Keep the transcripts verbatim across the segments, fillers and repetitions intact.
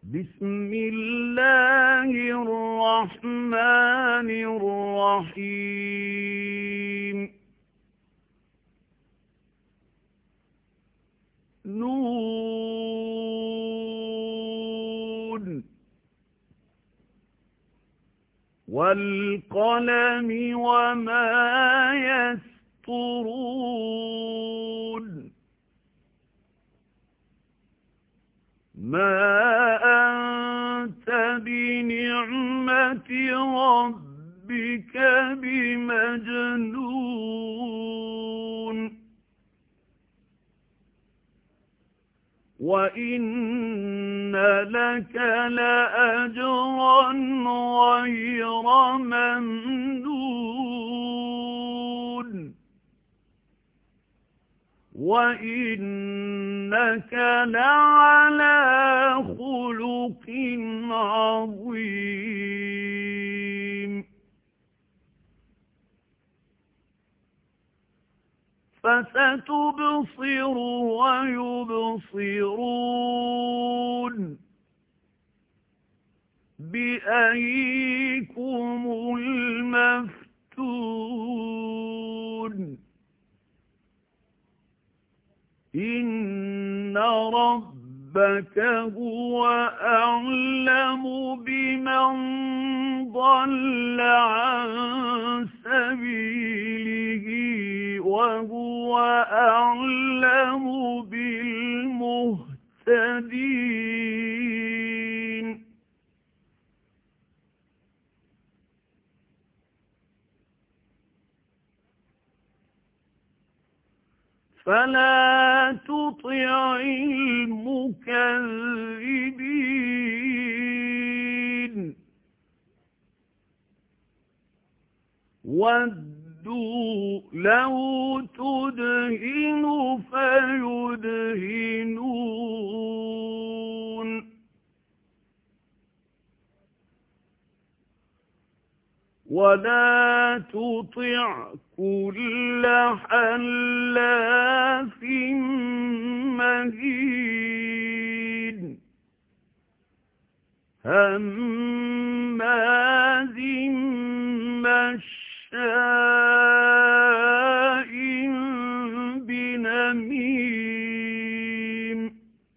بسم الله الرحمن الرحيم نون والقلم وما يسطرون ما أنت بنعمة ربك بمجنون وإن لك لأجرا غير ممنون وإنك لعلى خلق عظيم فستبصر ويبصرون بأيكم المفتون إن ربك هو أعلم بمن ضل عن سبيله وهو أعلم بالمهتدين فلا تطع المكذبين ودوا لو تدهن فيدهنون ولا تطع كل حلاف مهين هماز مشاء بنميم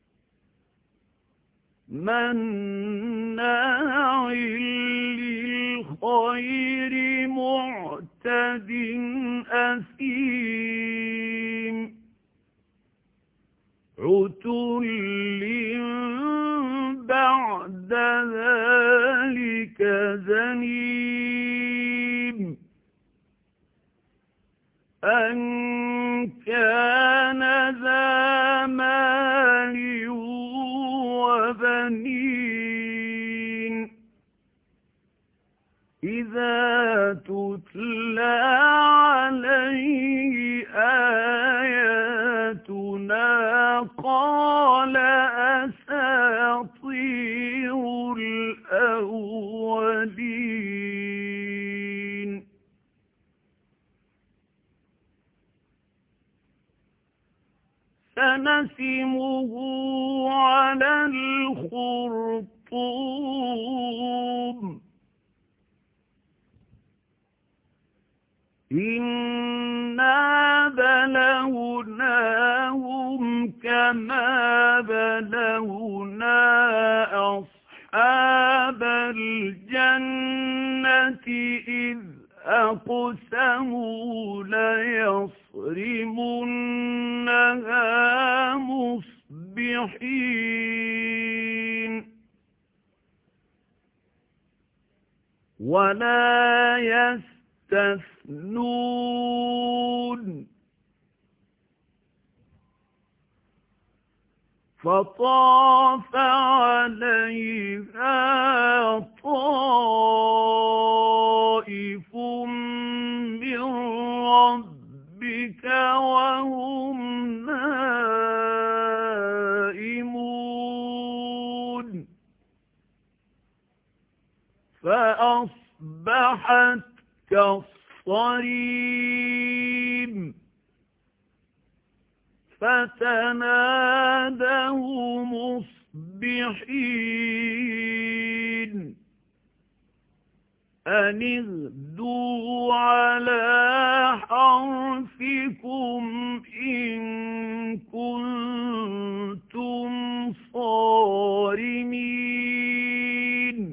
مناع للخير معتد أثيم عتل بعد ذلك زنيم أن كان ذا مال وبنين إذا تتلى عليه آياتنا قال أساطير الأولين سنسمه على الخرطوم إنا بلوناهم كما بلونا أصحاب الجنة إذ أقسموا ليصرمنها مصبحين ولا يستثنون فطاف عليها طائف من ربك وهم نائمون فأصبحت كالصريم فتنادوا مصبحين مصبحين أن اغدوا على حرثكم إن كنتم صارمين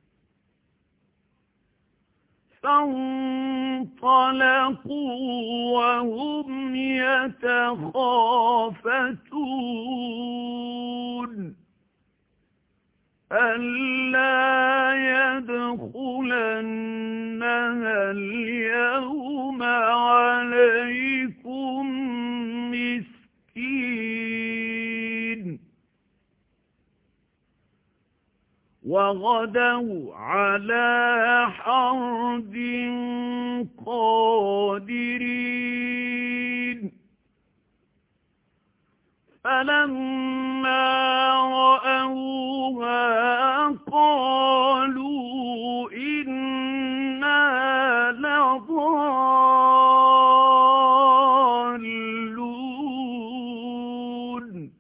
فانطلقوا وهم يتخافتون ألا يدخلنها اليوم عليكم مسكين وغدوا على حرد قادرين فلما رأوها قالوا إنا لضالون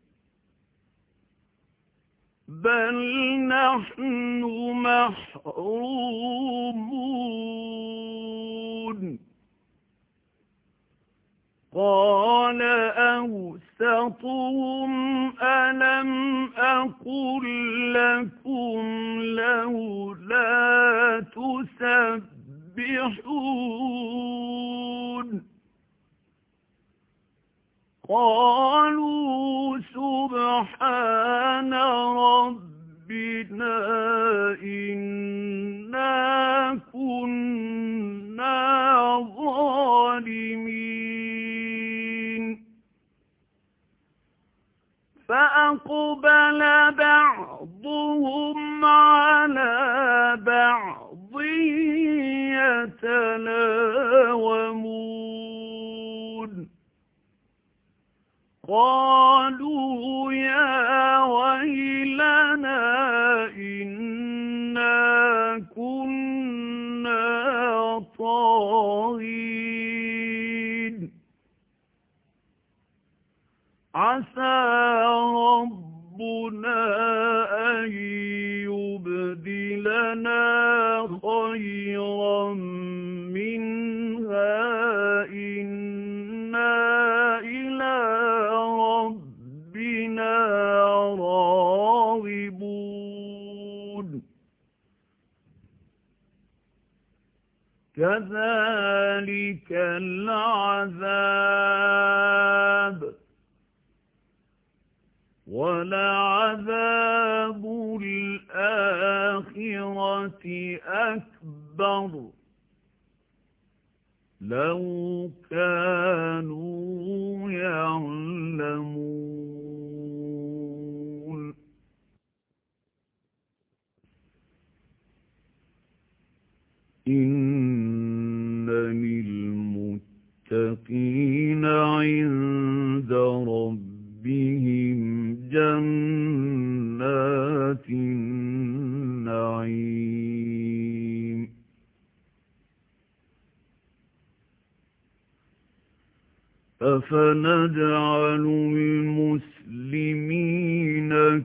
بل نحن محرومون قال أوسطهم ألم أقل لكم لولا تسبحون قالوا سبحان ربنا إنا كنا ظالمين فأقبل بعضهم على بعض يتلاومون قالوا يا ويلنا إنا كنا طاغين عسى ربنا أن يبدلنا خيرا منها إنا إلى ربنا راغبون كذلك العذاب ولعذاب الآخرة أكبر لو كانوا يعلمون إن للمتقين عند ربهم جنات النعيم أفنجعل المسلمين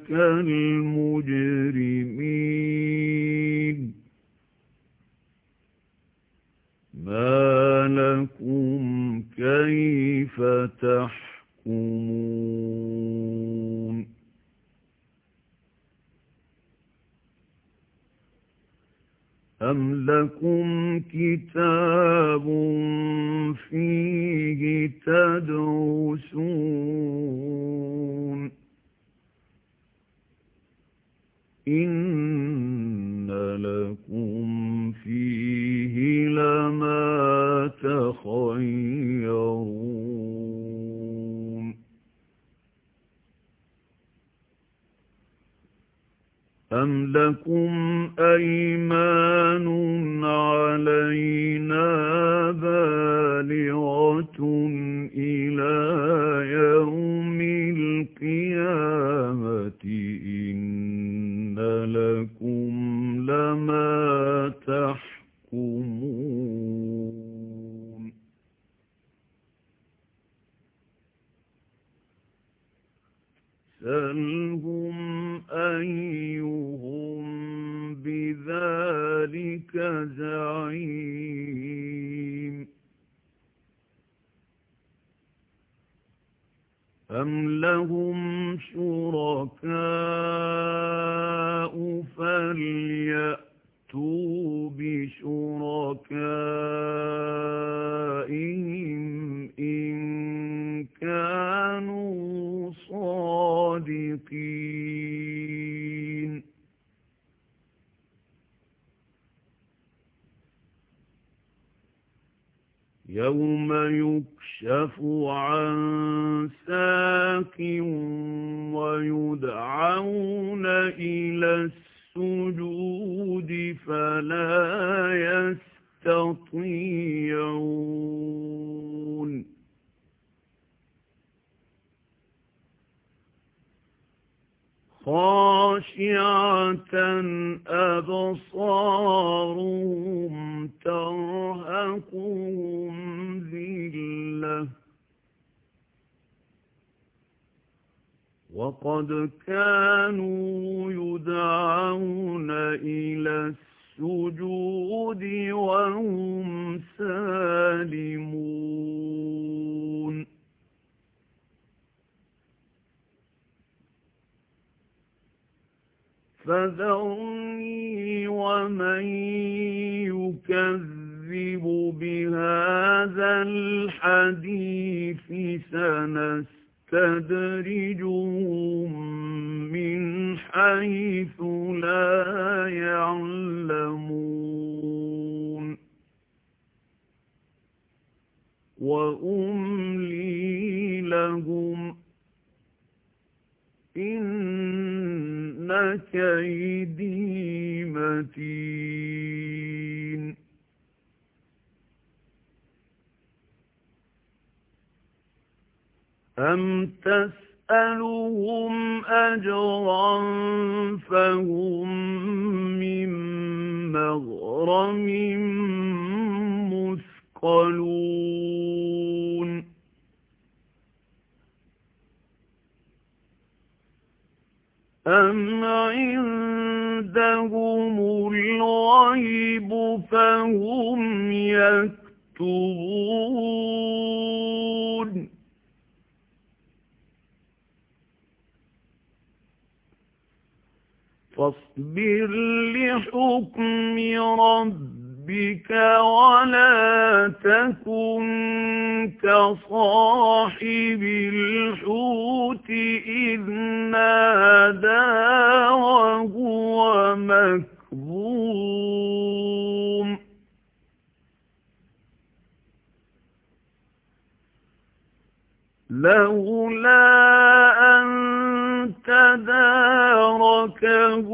كالمجرمين ما لكم كيف تحكمون أم لكم كتاب فيه تدرسون إن لكم فيه لما تخيرون أم لكم أيمان علينا بالغة إلى يوم القيامة إن لكم لما تحكمون سلهم أيهم بذلك زعيم أم لهم شركاء فليأتوا بشركائهم إن كانوا صادقين يوم يكشف عن ساق ويدعون إلى السجود فلا يستطيعون خاشعة أبصارهم ترهقهم ذلة وقد كانوا يدعون إلى السجود وهم سالمون فذرني ومن يكذب بهذا الحديث سنستدرجهم من حيث لا يعلمون وأملي لهم إن كيدي متين أم تسألهم أجرا فهم من مغرم مثقلون أم عندهم الغيب فهم يكتبون فاصبر لحكم ربك ولا تكن كصاحب الحوت إذ نادى وهو مكظوم لولا أن تداركه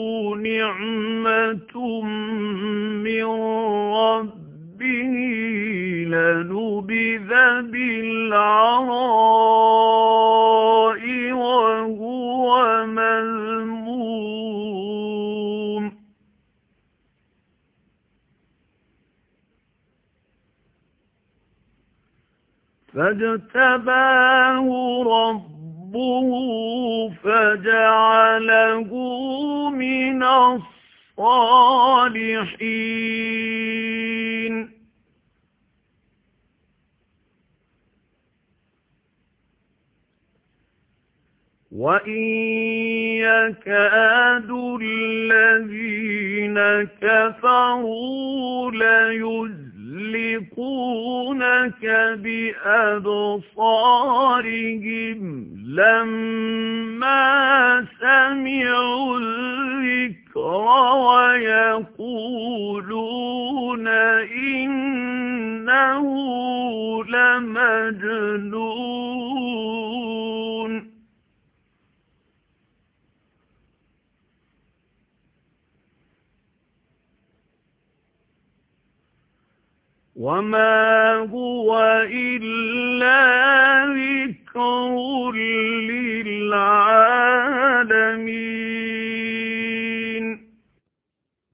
نعمة من ربه لنبذ بالعراء وهو مذموم فاجتباه ربه فجعله من الصالحين وإن يكاد الذين كفروا ليزلقونك بأبصارهم لما سمعوا الذكر ويقولون إنه لمجنون وما هو إلا ذكر للعالمين